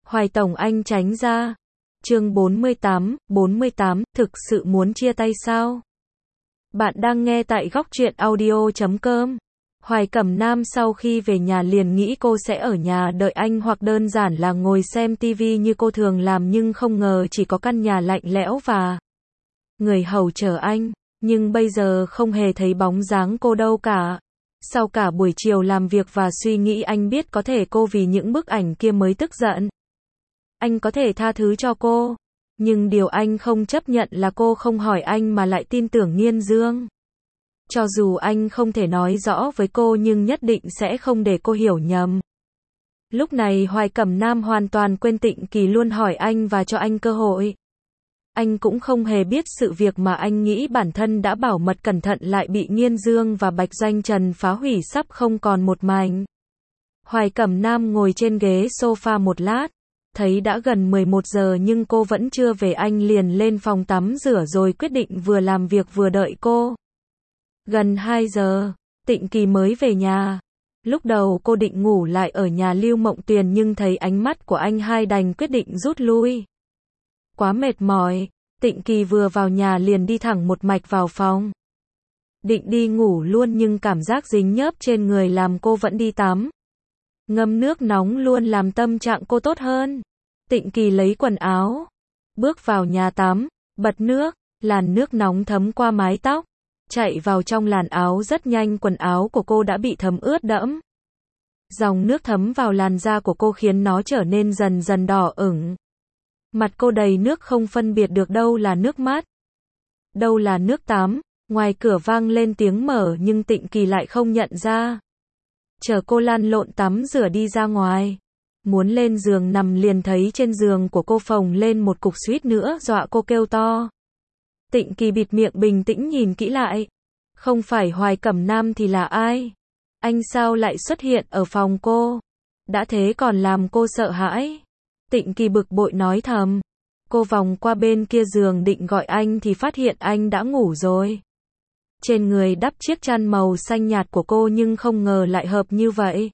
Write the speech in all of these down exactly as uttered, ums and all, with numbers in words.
Hoài Tổng anh tránh ra. Chương bốn mươi tám, bốn mươi tám, thực sự muốn chia tay sao? Bạn đang nghe tại góc truyện audio chấm com. Hoài Cẩm Nam sau khi về nhà liền nghĩ cô sẽ ở nhà đợi anh hoặc đơn giản là ngồi xem tivi như cô thường làm, nhưng không ngờ chỉ có căn nhà lạnh lẽo và người hầu chờ anh. Nhưng bây giờ không hề thấy bóng dáng cô đâu cả. Sau cả buổi chiều làm việc và suy nghĩ, anh biết có thể cô vì những bức ảnh kia mới tức giận. Anh có thể tha thứ cho cô. Nhưng điều anh không chấp nhận là cô không hỏi anh mà lại tin tưởng Nghiên Dương. Cho dù anh không thể nói rõ với cô nhưng nhất định sẽ không để cô hiểu nhầm. Lúc này Hoài Cẩm Nam hoàn toàn quên Tịnh Kỳ luôn hỏi anh và cho anh cơ hội. Anh cũng không hề biết sự việc mà anh nghĩ bản thân đã bảo mật cẩn thận lại bị Nghiên Dương và Bạch Doanh Trần phá hủy sắp không còn một mảnh. Hoài Cẩm Nam ngồi trên ghế sofa một lát, thấy đã gần mười một giờ nhưng cô vẫn chưa về, anh liền lên phòng tắm rửa rồi quyết định vừa làm việc vừa đợi cô. Gần hai giờ, Tịnh Kỳ mới về nhà. Lúc đầu cô định ngủ lại ở nhà Lưu Mộng Tuyền nhưng thấy ánh mắt của anh hai đành quyết định rút lui. Quá mệt mỏi, Tịnh Kỳ vừa vào nhà liền đi thẳng một mạch vào phòng. Định đi ngủ luôn nhưng cảm giác dính nhớp trên người làm cô vẫn đi tắm. Ngâm nước nóng luôn làm tâm trạng cô tốt hơn. Tịnh Kỳ lấy quần áo, bước vào nhà tắm, bật nước, làn nước nóng thấm qua mái tóc, chạy vào trong làn áo, rất nhanh quần áo của cô đã bị thấm ướt đẫm. Dòng nước thấm vào làn da của cô khiến nó trở nên dần dần đỏ ửng. Mặt cô đầy nước không phân biệt được đâu là nước mắt, đâu là nước tắm. Ngoài cửa vang lên tiếng mở nhưng Tịnh Kỳ lại không nhận ra. Chờ cô lăn lộn tắm rửa đi ra ngoài, muốn lên giường nằm liền thấy trên giường của cô phồng lên một cục suýt nữa dọa cô kêu to. Tịnh Kỳ bịt miệng bình tĩnh nhìn kỹ lại. Không phải Hoài Cẩm Nam thì là ai? Anh sao lại xuất hiện ở phòng cô? Đã thế còn làm cô sợ hãi. Tịnh Kỳ bực bội nói thầm. Cô vòng qua bên kia giường định gọi anh thì phát hiện anh đã ngủ rồi. Trên người đắp chiếc chăn màu xanh nhạt của cô nhưng không ngờ lại hợp như vậy.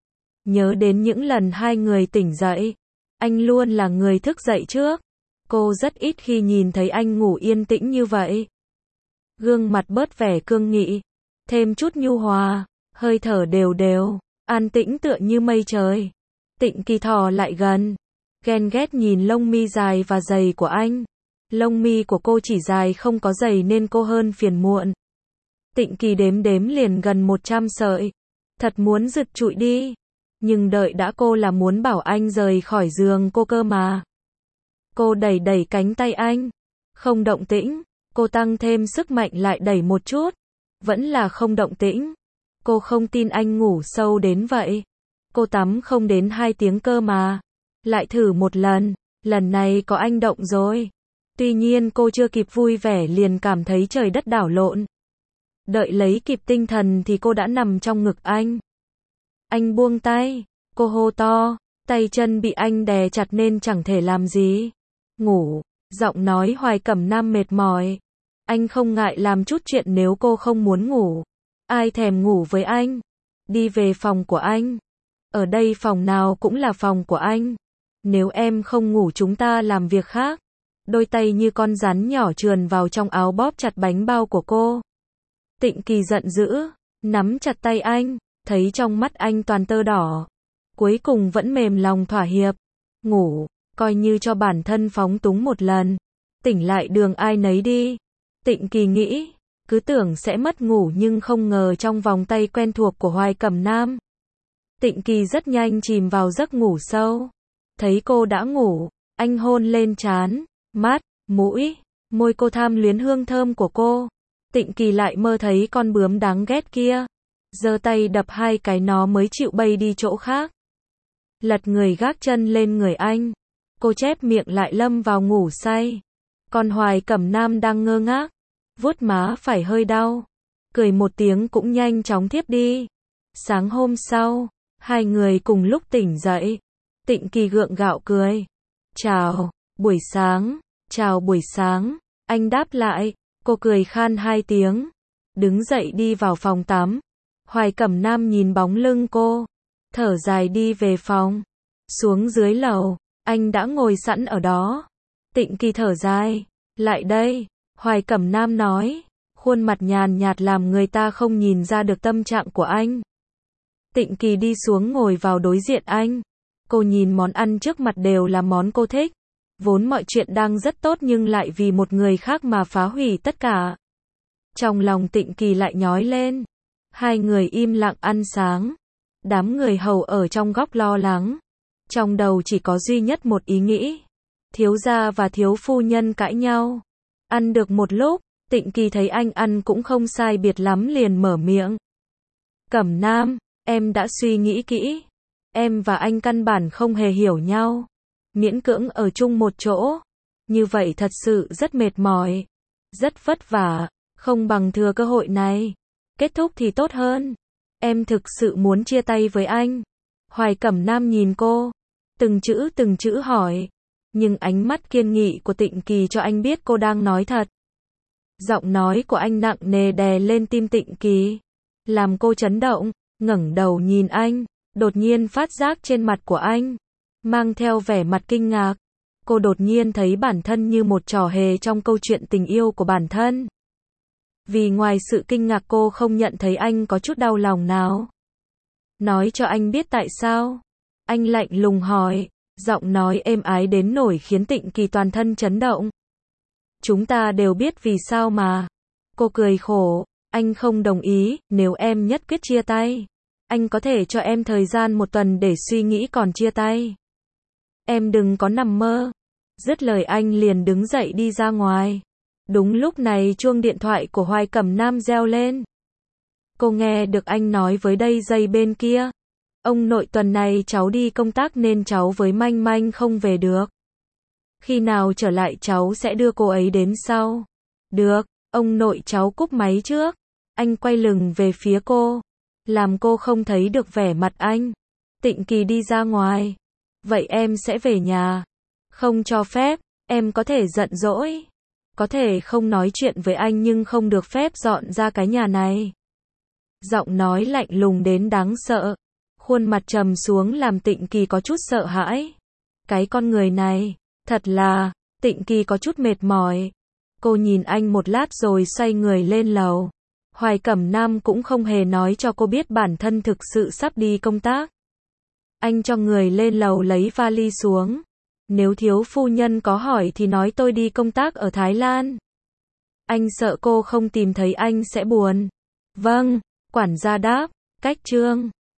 Nhớ đến những lần hai người tỉnh dậy, anh luôn là người thức dậy trước. Cô rất ít khi nhìn thấy anh ngủ yên tĩnh như vậy. Gương mặt bớt vẻ cương nghị, thêm chút nhu hòa, hơi thở đều đều, an tĩnh tựa như mây trời. Tịnh Kỳ thò lại gần, ghen ghét nhìn lông mi dài và dày của anh. Lông mi của cô chỉ dài không có dày nên cô hơn phiền muộn. Tịnh Kỳ đếm đếm liền gần một trăm sợi. Thật muốn giật trụi đi. Nhưng đợi đã, cô là muốn bảo anh rời khỏi giường cô cơ mà. Cô đẩy đẩy cánh tay anh. Không động tĩnh. Cô tăng thêm sức mạnh lại đẩy một chút. Vẫn là không động tĩnh. Cô không tin anh ngủ sâu đến vậy. Cô tắm không đến hai tiếng cơ mà. Lại thử một lần. Lần này có anh động rồi. Tuy nhiên cô chưa kịp vui vẻ liền cảm thấy trời đất đảo lộn. Đợi lấy kịp tinh thần thì cô đã nằm trong ngực anh. Anh buông tay. Cô hô to. Tay chân bị anh đè chặt nên chẳng thể làm gì. Ngủ. Giọng nói Hoài Cẩm Nam mệt mỏi. Anh không ngại làm chút chuyện nếu cô không muốn ngủ. Ai thèm ngủ với anh. Đi về phòng của anh. Ở đây phòng nào cũng là phòng của anh. Nếu em không ngủ chúng ta làm việc khác. Đôi tay như con rắn nhỏ trườn vào trong áo bóp chặt bánh bao của cô. Tịnh Kỳ giận dữ, nắm chặt tay anh, thấy trong mắt anh toàn tơ đỏ. Cuối cùng vẫn mềm lòng thỏa hiệp. Ngủ, coi như cho bản thân phóng túng một lần. Tỉnh lại đường ai nấy đi. Tịnh Kỳ nghĩ, cứ tưởng sẽ mất ngủ nhưng không ngờ trong vòng tay quen thuộc của Hoài Cẩm Nam. Tịnh Kỳ rất nhanh chìm vào giấc ngủ sâu. Thấy cô đã ngủ, anh hôn lên trán, mắt, mũi, môi cô, tham luyến hương thơm của cô. Tịnh Kỳ lại mơ thấy con bướm đáng ghét kia. Giơ tay đập hai cái nó mới chịu bay đi chỗ khác. Lật người gác chân lên người anh. Cô chép miệng lại lâm vào ngủ say. Còn Hoài Cẩm Nam đang ngơ ngác. Vuốt má phải hơi đau. Cười một tiếng cũng nhanh chóng thiếp đi. Sáng hôm sau, hai người cùng lúc tỉnh dậy. Tịnh Kỳ gượng gạo cười. Chào, buổi sáng, chào buổi sáng. Anh đáp lại. Cô cười khan hai tiếng. Đứng dậy đi vào phòng tắm. Hoài Cẩm Nam nhìn bóng lưng cô. Thở dài đi về phòng. Xuống dưới lầu. Anh đã ngồi sẵn ở đó. Tịnh Kỳ thở dài. Lại đây. Hoài Cẩm Nam nói. Khuôn mặt nhàn nhạt làm người ta không nhìn ra được tâm trạng của anh. Tịnh Kỳ đi xuống ngồi vào đối diện anh. Cô nhìn món ăn trước mặt đều là món cô thích. Vốn mọi chuyện đang rất tốt nhưng lại vì một người khác mà phá hủy tất cả. Trong lòng Tịnh Kỳ lại nhói lên. Hai người im lặng ăn sáng. Đám người hầu ở trong góc lo lắng. Trong đầu chỉ có duy nhất một ý nghĩ. Thiếu gia và thiếu phu nhân cãi nhau. Ăn được một lúc, Tịnh Kỳ thấy anh ăn cũng không sai biệt lắm liền mở miệng. Cẩm Nam, em đã suy nghĩ kỹ. Em và anh căn bản không hề hiểu nhau. Miễn cưỡng ở chung một chỗ. Như vậy thật sự rất mệt mỏi. Rất vất vả. Không bằng thừa cơ hội này. Kết thúc thì tốt hơn. Em thực sự muốn chia tay với anh. Hoài Cẩm Nam nhìn cô. Từng chữ từng chữ hỏi. Nhưng ánh mắt kiên nghị của Tịnh Kỳ cho anh biết cô đang nói thật. Giọng nói của anh nặng nề đè lên tim Tịnh Kỳ. Làm cô chấn động, ngẩng đầu nhìn anh. Đột nhiên phát giác trên mặt của anh. Mang theo vẻ mặt kinh ngạc. Cô đột nhiên thấy bản thân như một trò hề trong câu chuyện tình yêu của bản thân. Vì ngoài sự kinh ngạc cô không nhận thấy anh có chút đau lòng nào. Nói cho anh biết tại sao. Anh lạnh lùng hỏi. Giọng nói êm ái đến nổi khiến Tịnh Kỳ toàn thân chấn động. Chúng ta đều biết vì sao mà. Cô cười khổ. Anh không đồng ý. Nếu em nhất quyết chia tay, anh có thể cho em thời gian một tuần để suy nghĩ còn chia tay. Em đừng có nằm mơ. Dứt lời anh liền đứng dậy đi ra ngoài. Đúng lúc này chuông điện thoại của Hoài Cẩm Nam reo lên. Cô nghe được anh nói với đây dây bên kia. Ông nội tuần này cháu đi công tác nên cháu với Manh Manh không về được. Khi nào trở lại cháu sẽ đưa cô ấy đến sau. Được, ông nội cháu cúp máy trước. Anh quay lưng về phía cô. Làm cô không thấy được vẻ mặt anh. Tịnh Kỳ đi ra ngoài. Vậy em sẽ về nhà. Không cho phép, em có thể giận dỗi. Có thể không nói chuyện với anh nhưng không được phép dọn ra cái nhà này. Giọng nói lạnh lùng đến đáng sợ. Khuôn mặt trầm xuống làm Tịnh Kỳ có chút sợ hãi. Cái con người này, thật là, Tịnh Kỳ có chút mệt mỏi. Cô nhìn anh một lát rồi xoay người lên lầu. Hoài Cẩm Nam cũng không hề nói cho cô biết bản thân thực sự sắp đi công tác. Anh cho người lên lầu lấy vali xuống. Nếu thiếu phu nhân có hỏi thì nói tôi đi công tác ở Thái Lan. Anh sợ cô không tìm thấy anh sẽ buồn. Vâng, quản gia đáp, cách chương.